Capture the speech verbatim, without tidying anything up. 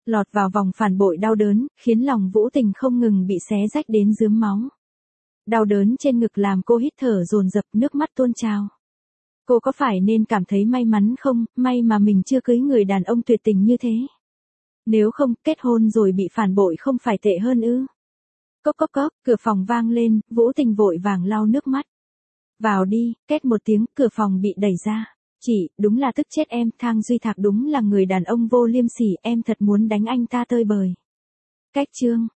Lọt vào vòng phản bội đau đớn, khiến lòng Vũ Tình không ngừng bị xé rách đến rướm máu. Đau đớn trên ngực làm cô hít thở dồn dập, nước mắt tuôn trào. Cô có phải nên cảm thấy may mắn không, may mà mình chưa cưới người đàn ông tuyệt tình như thế. Nếu không, kết hôn rồi bị phản bội không phải tệ hơn ư? Cốc cốc cốc, cửa phòng vang lên, Vũ Tình vội vàng lau nước mắt. Vào đi, két một tiếng, cửa phòng bị đẩy ra. Chị, đúng là tức chết em, Thang Duy Thạc đúng là người đàn ông vô liêm sỉ, em thật muốn đánh anh ta tơi bời. Cách chương.